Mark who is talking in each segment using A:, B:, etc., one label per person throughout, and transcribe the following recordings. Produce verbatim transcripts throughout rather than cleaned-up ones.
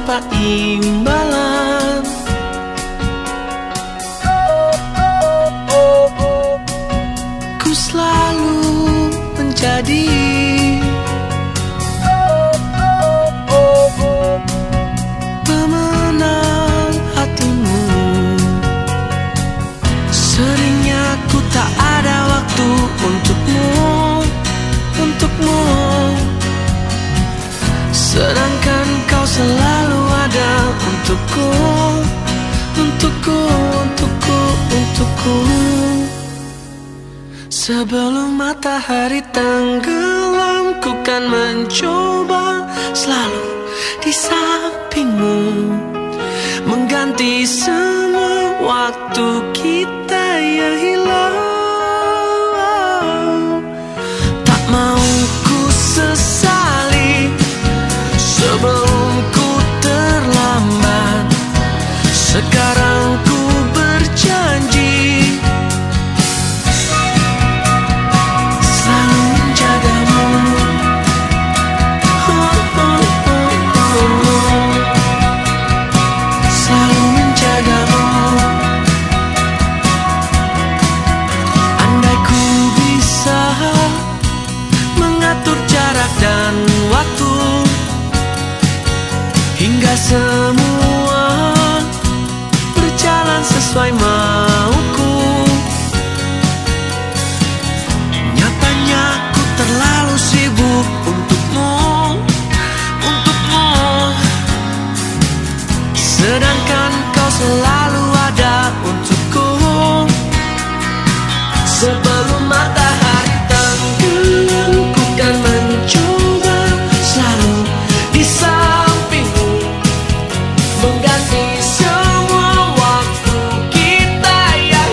A: tanpa imbalan. Ku selalu menjadi pemenang hatimu. Seringnya ku tak ada waktu untukmu, untukmu, sedangkan kau selalu ada untukku, untukku, untukku, untukku. Sebelum matahari tenggelam, ku kan mencoba selalu di sampingmu, mengganti semua waktu kita yang hilang. Tak mau ku sesali sebelum ku terlambat. Sekarang ku berjanji selalu menjagamu. Oh, oh, oh, oh. Selalu menjagamu. Andai ku bisa mengatur jarak dan waktu, hingga semua berjalan sesuai mauku. Nyatanya ku terlalu sibuk untukmu, untukmu, sedangkan kau selalu ada untukku. Sebelum matahari tenggelam, ku kan mencoba selalu di sampingmu, mengganti semua waktu kita yang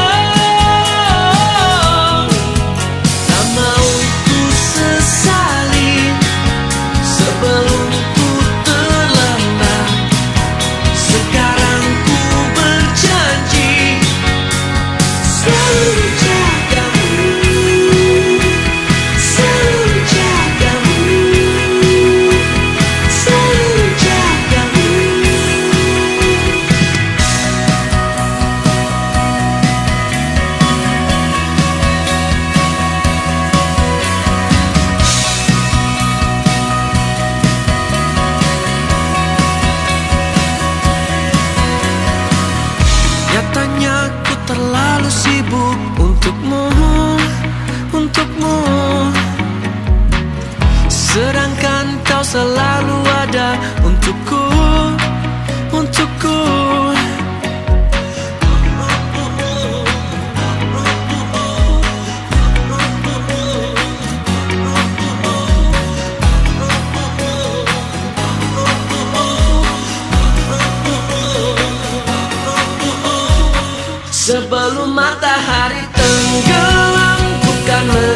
A: hilang. Tak mau ku sesali sebelum ku terlambat. Sekarang ku berjanji selalu menjagamu, selalu menjagamu, selalu menjagamu. Nyatanya ku terlalu sibuk untukmu, untukmu, sedangkan kau selalu ada untukku, untukku. Sebelum matahari tenggelam, ku kan